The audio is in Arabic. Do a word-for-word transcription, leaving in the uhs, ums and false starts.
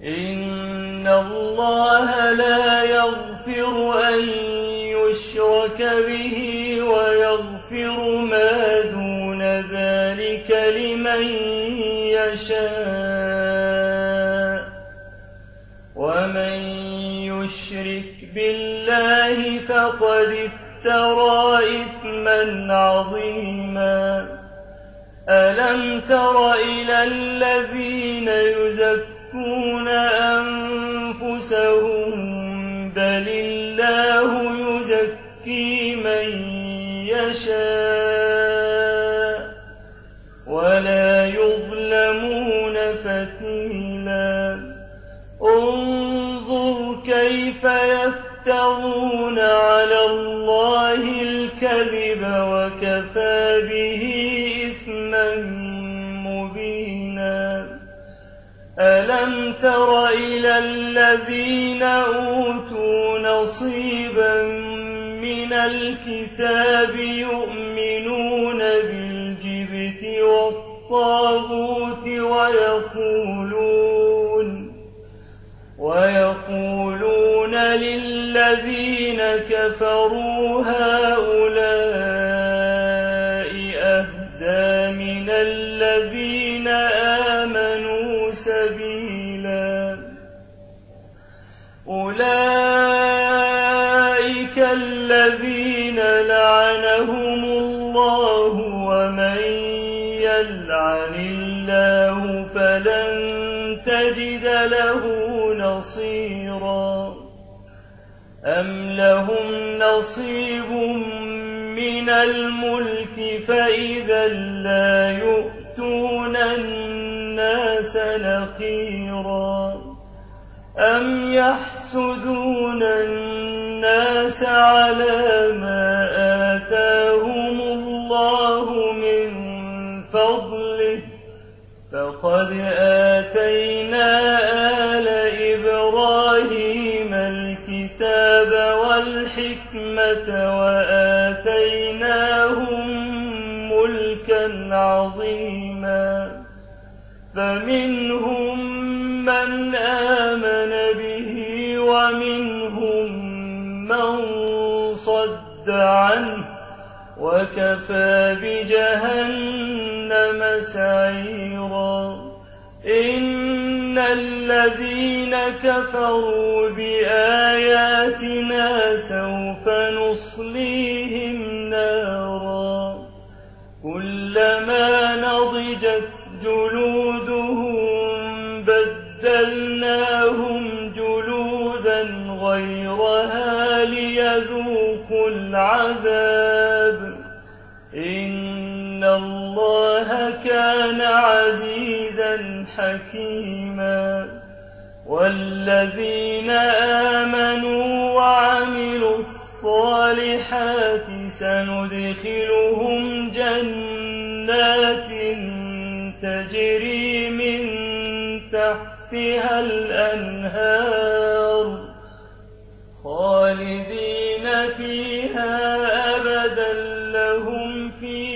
إن الله لا يغفر أن يشرك به ويغفر ما دون ذلك لمن يشاء ومن يشرك بالله فقد افترى إثما عظيما ألم تر إلى الذين يزكون أنفسهم بل الله يزكي من يشاء ولا يظلمون فتيلا انظر كيف يفترون على الله الكذب وكفى به إثما مبينا ألم تر إلى الذين أوتوا نصيبا من الكتاب يؤمنون بالجبت والطاغوت ويقولون ويقولون للذين كفروا هؤلاء أهدى من الذين آمنوا سبيلا أولئك الذين لعنهم الله ومن يلعن الله فلن تجد له نصيرا أم لهم نصيب من الملك فإذا لا يؤتون الناس نقيرا أم يحسدون الناس على ما آتاهم الله من فضله فقد آتينا آل إبراهيم الكتاب والحكمة وآتيناهم ملكا عظيما فمنهم من آمن به ومنهم من صد عنه وكفى بجهنم سعيرا إن الذين كفروا بآياتنا سوف نصليهم نارا كلما نضجت جلودهم بدلناهم جلودا غيرها ليذوقوا العذاب إن الله كان عزيزا حكيما والذين آمنوا وعملوا الصالحات سندخلهم جنات تجري من تحتها الأنهار خالدين فيها أبدا لهم فيها